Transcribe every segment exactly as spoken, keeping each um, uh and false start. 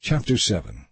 Chapter seven.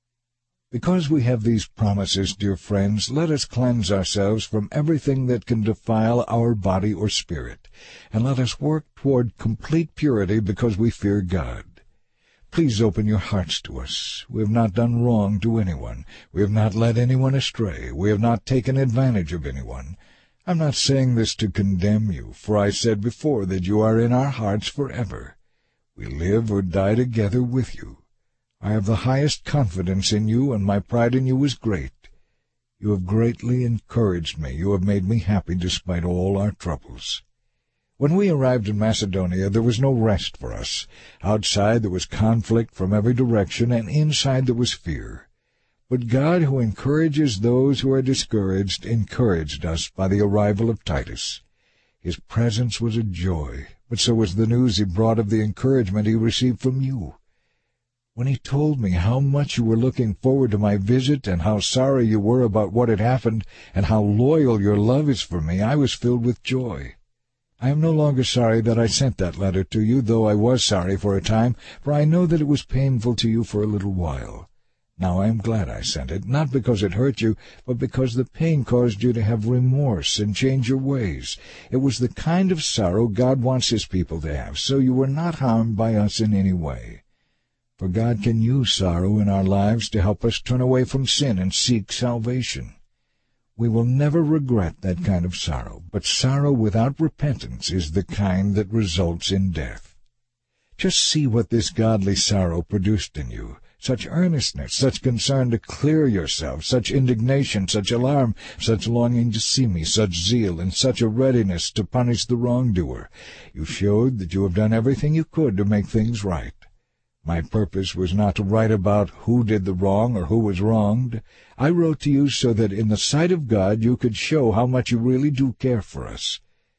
Because we have these promises, dear friends, let us cleanse ourselves from everything that can defile our body or spirit, and let us work toward complete purity because we fear God. Please open your hearts to us. We have not done wrong to anyone. We have not led anyone astray. We have not taken advantage of anyone. I'm not saying this to condemn you, for I said before that you are in our hearts forever. We live or die together with you. I have the highest confidence in you, and my pride in you is great. You have greatly encouraged me. You have made me happy despite all our troubles. When we arrived in Macedonia, there was no rest for us. Outside there was conflict from every direction, and inside there was fear. But God, who encourages those who are discouraged, encouraged us by the arrival of Titus. His presence was a joy, but so was the news he brought of the encouragement he received from you. When he told me how much you were looking forward to my visit, and how sorry you were about what had happened, and how loyal your love is for me, I was filled with joy. I am no longer sorry that I sent that letter to you, though I was sorry for a time, for I know that it was painful to you for a little while. Now I am glad I sent it, not because it hurt you, but because the pain caused you to have remorse and change your ways. It was the kind of sorrow God wants his people to have, so you were not harmed by us in any way. For God can use sorrow in our lives to help us turn away from sin and seek salvation. We will never regret that kind of sorrow, but sorrow without repentance is the kind that results in death. Just see what this godly sorrow produced in you. Such earnestness, such concern to clear yourself, such indignation, such alarm, such longing to see me, such zeal, and such a readiness to punish the wrongdoer. You showed that you have done everything you could to make things right. My purpose was not to write about who did the wrong or who was wronged. I wrote to you so that in the sight of God you could show how much you really do care for us.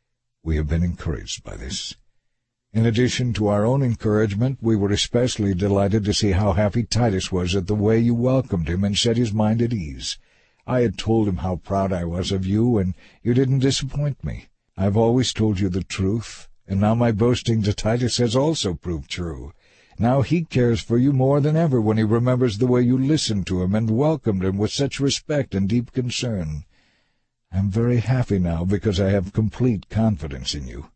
We have been encouraged by this. In addition to our own encouragement, we were especially delighted to see how happy Titus was at the way you welcomed him and set his mind at ease. I had told him how proud I was of you, and you didn't disappoint me. I have always told you the truth, and now my boasting to Titus has also proved true. Now he cares for you more than ever when he remembers the way you listened to him and welcomed him with such respect and deep concern. I am very happy now because I have complete confidence in you.